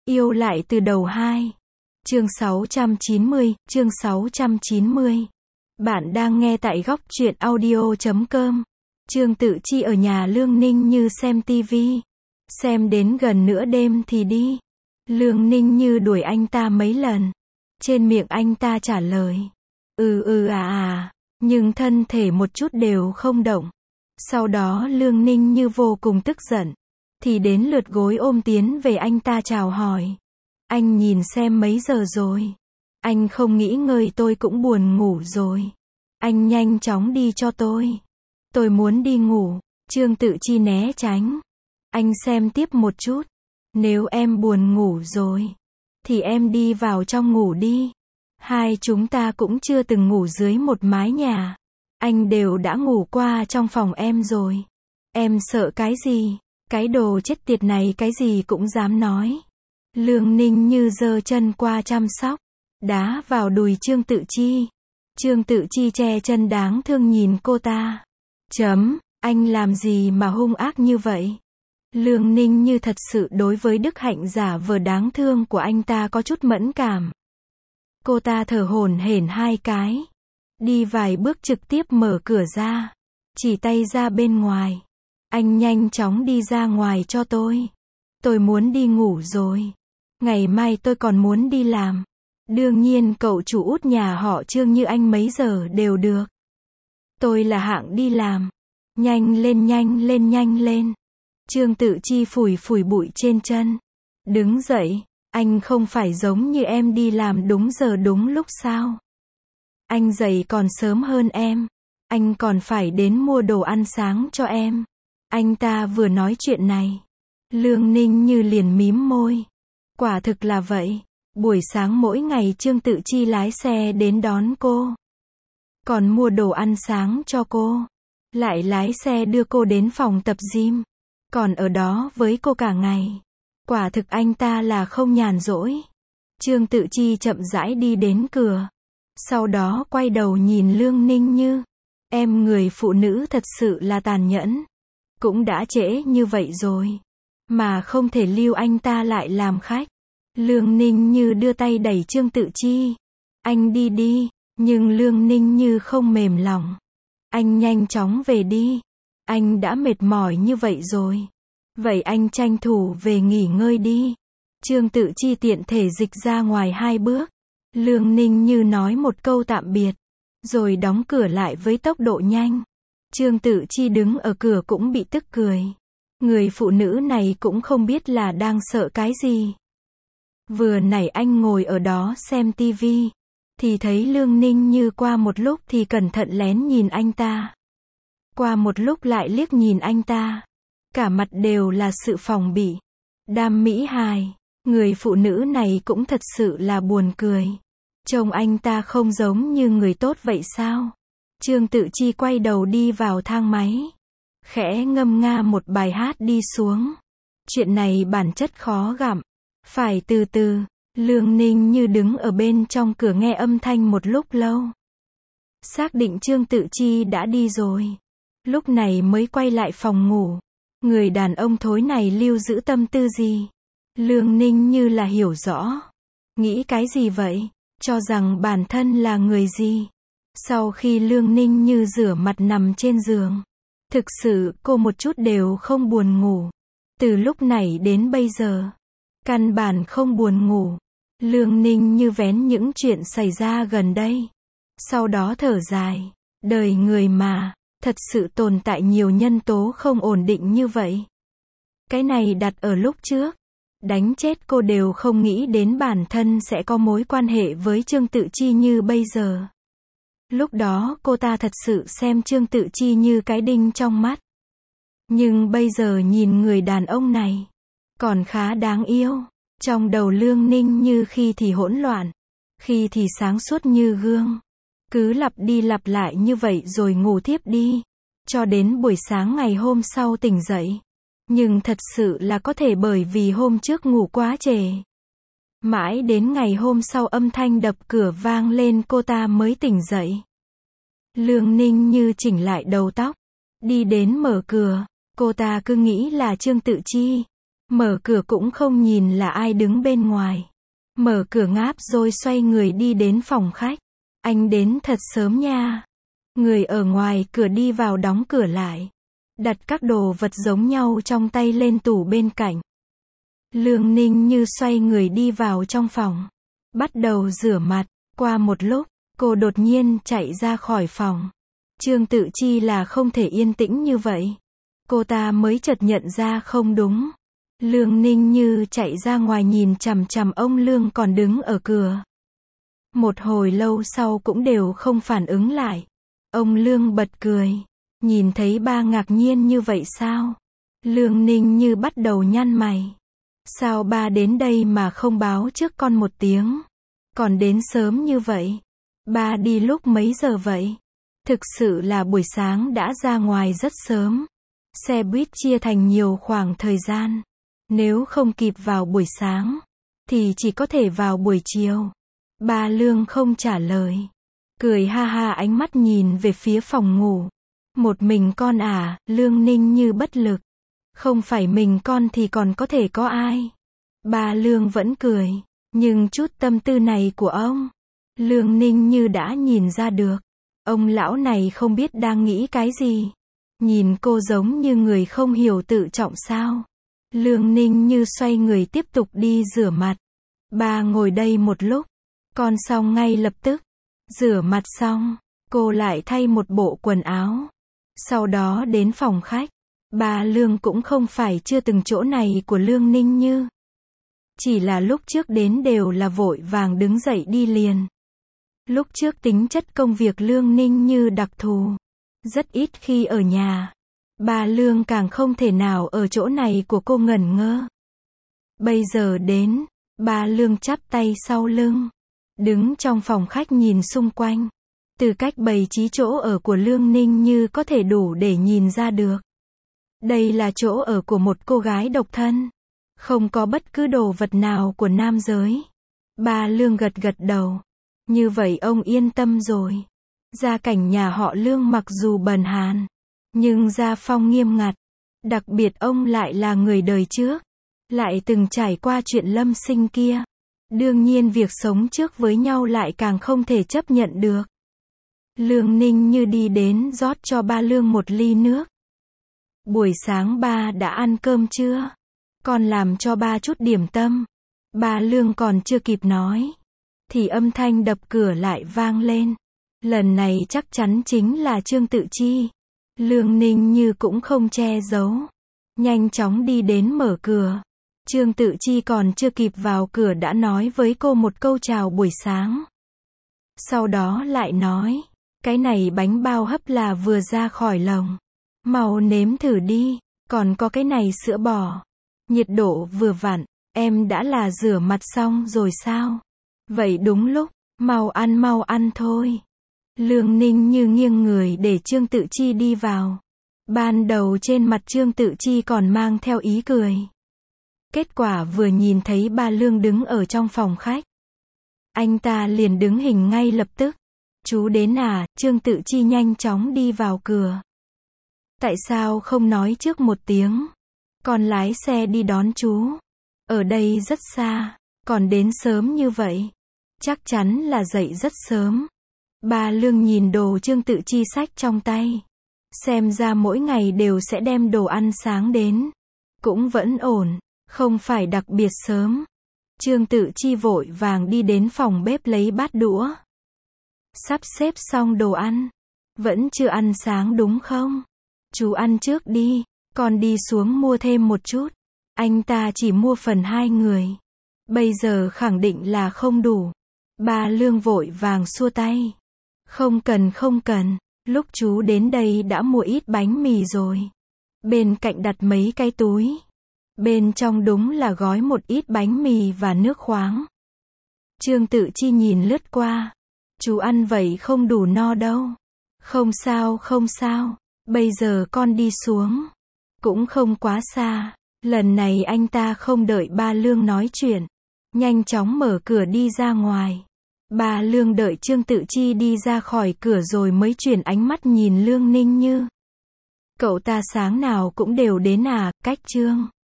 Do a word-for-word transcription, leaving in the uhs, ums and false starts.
Yêu lại từ đầu hai. Chương sáu trăm chín mươi, chương sáu trăm chín mươi. Bạn đang nghe tại góc truyện audio chấm com. Trương Tự Chi ở nhà Lương Ninh Như xem tivi. Xem đến gần nửa đêm thì đi. Lương Ninh Như đuổi anh ta mấy lần. Trên miệng anh ta trả lời. Ừ ừ à à. Nhưng thân thể một chút đều không động. Sau đó Lương Ninh Như vô cùng tức giận. Thì đến lượt gối ôm tiến về anh ta chào hỏi. Anh nhìn xem mấy giờ rồi. Anh không nghĩ ngơi, tôi cũng buồn ngủ rồi. Anh nhanh chóng đi cho tôi. Tôi muốn đi ngủ. Trương Tự Chi né tránh. Anh xem tiếp một chút. Nếu em buồn ngủ rồi, thì em đi vào trong ngủ đi. Hai chúng ta cũng chưa từng ngủ dưới một mái nhà. Anh đều đã ngủ qua trong phòng em rồi. Em sợ cái gì? Cái đồ chết tiệt này cái gì cũng dám nói. Lương Ninh Như giơ chân qua chăm sóc, đá vào đùi Trương Tự Chi. Trương Tự Chi che chân đáng thương nhìn cô ta. Chấm, anh làm gì mà hung ác như vậy? Lương Ninh Như thật sự đối với đức hạnh giả vờ đáng thương của anh ta có chút mẫn cảm. Cô ta thở hổn hển hai cái. Đi vài bước trực tiếp mở cửa ra. Chỉ tay ra bên ngoài. Anh nhanh chóng đi ra ngoài cho tôi. Tôi muốn đi ngủ rồi. Ngày mai tôi còn muốn đi làm. Đương nhiên cậu chủ út nhà họ Trương như anh mấy giờ đều được. Tôi là hạng đi làm. Nhanh lên nhanh lên nhanh lên. Trương Tự Chi phủi phủi bụi trên chân. Đứng dậy. Anh không phải giống như em đi làm đúng giờ đúng lúc sao? Anh dậy còn sớm hơn em. Anh còn phải đến mua đồ ăn sáng cho em. Anh ta vừa nói chuyện này. Lương Ninh Như liền mím môi. Quả thực là vậy. Buổi sáng mỗi ngày Trương Tự Chi lái xe đến đón cô. Còn mua đồ ăn sáng cho cô. Lại lái xe đưa cô đến phòng tập gym. Còn ở đó với cô cả ngày. Quả thực anh ta là không nhàn rỗi. Trương Tự Chi chậm rãi đi đến cửa. Sau đó quay đầu nhìn Lương Ninh Như. Em người phụ nữ thật sự là tàn nhẫn. Cũng đã trễ như vậy rồi. Mà không thể lưu anh ta lại làm khách. Lương Ninh Như đưa tay đẩy Trương Tự Chi. Anh đi đi. Nhưng Lương Ninh Như không mềm lòng. Anh nhanh chóng về đi. Anh đã mệt mỏi như vậy rồi. Vậy anh tranh thủ về nghỉ ngơi đi. Trương Tự Chi tiện thể dịch ra ngoài hai bước. Lương Ninh Như nói một câu tạm biệt. Rồi đóng cửa lại với tốc độ nhanh. Trương Tự Chi đứng ở cửa cũng bị tức cười. Người phụ nữ này cũng không biết là đang sợ cái gì. Vừa nãy anh ngồi ở đó xem tivi. Thì thấy Lương Ninh Như qua một lúc thì cẩn thận lén nhìn anh ta. Qua một lúc lại liếc nhìn anh ta. Cả mặt đều là sự phòng bị. Đam mỹ hài. Người phụ nữ này cũng thật sự là buồn cười. Trông anh ta không giống như người tốt vậy sao? Trương Tự Chi quay đầu đi vào thang máy. Khẽ ngâm nga một bài hát đi xuống. Chuyện này bản chất khó gặm. Phải từ từ. Lương Ninh Như đứng ở bên trong cửa nghe âm thanh một lúc lâu. Xác định Trương Tự Chi đã đi rồi. Lúc này mới quay lại phòng ngủ. Người đàn ông thối này lưu giữ tâm tư gì? Lương Ninh Như là hiểu rõ. Nghĩ cái gì vậy? Cho rằng bản thân là người gì? Sau khi Lương Ninh Như rửa mặt nằm trên giường. Thực sự cô một chút đều không buồn ngủ. Từ lúc này đến bây giờ. Căn bản không buồn ngủ. Lương Ninh Như vén những chuyện xảy ra gần đây. Sau đó thở dài. Đời người mà. Thật sự tồn tại nhiều nhân tố không ổn định như vậy. Cái này đặt ở lúc trước. Đánh chết cô đều không nghĩ đến bản thân sẽ có mối quan hệ với Trương Tự Chi như bây giờ. Lúc đó cô ta thật sự xem Trương Tự Chi như cái đinh trong mắt. Nhưng bây giờ nhìn người đàn ông này. Còn khá đáng yêu. Trong đầu Lương Ninh Như khi thì hỗn loạn. Khi thì sáng suốt như gương. Cứ lặp đi lặp lại như vậy rồi ngủ thiếp đi. Cho đến buổi sáng ngày hôm sau tỉnh dậy. Nhưng thật sự là có thể bởi vì hôm trước ngủ quá trễ. Mãi đến ngày hôm sau âm thanh đập cửa vang lên cô ta mới tỉnh dậy. Lương Ninh Như chỉnh lại đầu tóc. Đi đến mở cửa. Cô ta cứ nghĩ là Trương Tự Chi. Mở cửa cũng không nhìn là ai đứng bên ngoài. Mở cửa ngáp rồi xoay người đi đến phòng khách. Anh đến thật sớm nha. Người ở ngoài cửa đi vào đóng cửa lại. Đặt các đồ vật giống nhau trong tay lên tủ bên cạnh. Lương Ninh Như xoay người đi vào trong phòng. Bắt đầu rửa mặt. Qua một lúc, cô đột nhiên chạy ra khỏi phòng. Trương Tự Chi là không thể yên tĩnh như vậy. Cô ta mới chợt nhận ra không đúng. Lương Ninh Như chạy ra ngoài nhìn chằm chằm ông Lương còn đứng ở cửa. Một hồi lâu sau cũng đều không phản ứng lại. Ông Lương bật cười. Nhìn thấy ba ngạc nhiên như vậy sao? Lương Ninh Như bắt đầu nhăn mày. Sao ba đến đây mà không báo trước con một tiếng? Còn đến sớm như vậy? Ba đi lúc mấy giờ vậy? Thực sự là buổi sáng đã ra ngoài rất sớm. Xe buýt chia thành nhiều khoảng thời gian. Nếu không kịp vào buổi sáng, thì chỉ có thể vào buổi chiều. Ba Lương không trả lời. Cười ha ha ánh mắt nhìn về phía phòng ngủ. Một mình con à, Lương Ninh Như bất lực. Không phải mình con thì còn có thể có ai. Ba Lương vẫn cười. Nhưng chút tâm tư này của ông, Lương Ninh Như đã nhìn ra được. Ông lão này không biết đang nghĩ cái gì. Nhìn cô giống như người không hiểu tự trọng sao. Lương Ninh Như xoay người tiếp tục đi rửa mặt. Ba ngồi đây một lúc. Con xong ngay lập tức. Rửa mặt xong, cô lại thay một bộ quần áo. Sau đó đến phòng khách. Ba Lương cũng không phải chưa từng chỗ này của Lương Ninh Như. Chỉ là lúc trước đến đều là vội vàng đứng dậy đi liền. Lúc trước tính chất công việc Lương Ninh Như đặc thù. Rất ít khi ở nhà. Ba Lương càng không thể nào ở chỗ này của cô ngẩn ngơ. Bây giờ đến, ba Lương chắp tay sau lưng. Đứng trong phòng khách nhìn xung quanh. Từ cách bày trí chỗ ở của Lương Ninh Như có thể đủ để nhìn ra được. Đây là chỗ ở của một cô gái độc thân. Không có bất cứ đồ vật nào của nam giới. Ba Lương gật gật đầu. Như vậy ông yên tâm rồi. Gia cảnh nhà họ Lương mặc dù bần hàn, nhưng gia phong nghiêm ngặt. Đặc biệt ông lại là người đời trước. Lại từng trải qua chuyện lâm sinh kia. Đương nhiên việc sống trước với nhau lại càng không thể chấp nhận được. Lương Ninh Như đi đến rót cho ba Lương một ly nước. Buổi sáng ba đã ăn cơm chưa? Con làm cho ba chút điểm tâm. Ba Lương còn chưa kịp nói, thì âm thanh đập cửa lại vang lên. Lần này chắc chắn chính là Trương Tự Chi. Lương Ninh Như cũng không che giấu. Nhanh chóng đi đến mở cửa. Trương Tự Chi còn chưa kịp vào cửa đã nói với cô một câu chào buổi sáng. Sau đó lại nói, cái này bánh bao hấp là vừa ra khỏi lồng. Mau nếm thử đi, còn có cái này sữa bò. Nhiệt độ vừa vặn, em đã là rửa mặt xong rồi sao? Vậy đúng lúc, mau ăn mau ăn thôi. Lương Ninh Như nghiêng người để Trương Tự Chi đi vào. Ban đầu trên mặt Trương Tự Chi còn mang theo ý cười. Kết quả vừa nhìn thấy ba Lương đứng ở trong phòng khách. Anh ta liền đứng hình ngay lập tức. Chú đến à? Trương Tự Chi nhanh chóng đi vào cửa. Tại sao không nói trước một tiếng? Con lái xe đi đón chú. Ở đây rất xa, còn đến sớm như vậy. Chắc chắn là dậy rất sớm. Ba Lương nhìn đồ Trương Tự Chi xách trong tay. Xem ra mỗi ngày đều sẽ đem đồ ăn sáng đến. Cũng vẫn ổn, không phải đặc biệt sớm. Trương Tự Chi vội vàng đi đến phòng bếp lấy bát đũa. Sắp xếp xong đồ ăn. Vẫn chưa ăn sáng đúng không? Chú ăn trước đi, con đi xuống mua thêm một chút. Anh ta chỉ mua phần hai người. Bây giờ khẳng định là không đủ. Ba Lương vội vàng xua tay. Không cần không cần, lúc chú đến đây đã mua ít bánh mì rồi. Bên cạnh đặt mấy cái túi. Bên trong đúng là gói một ít bánh mì và nước khoáng. Trương Tự Chi nhìn lướt qua. Chú ăn vậy không đủ no đâu. Không sao không sao, bây giờ con đi xuống. Cũng không quá xa. Lần này anh ta không đợi ba Lương nói chuyện. Nhanh chóng mở cửa đi ra ngoài. Ba Lương đợi Trương Tự Chi đi ra khỏi cửa rồi mới chuyển ánh mắt nhìn Lương Ninh Như. Cậu ta sáng nào cũng đều đến à, cách Trương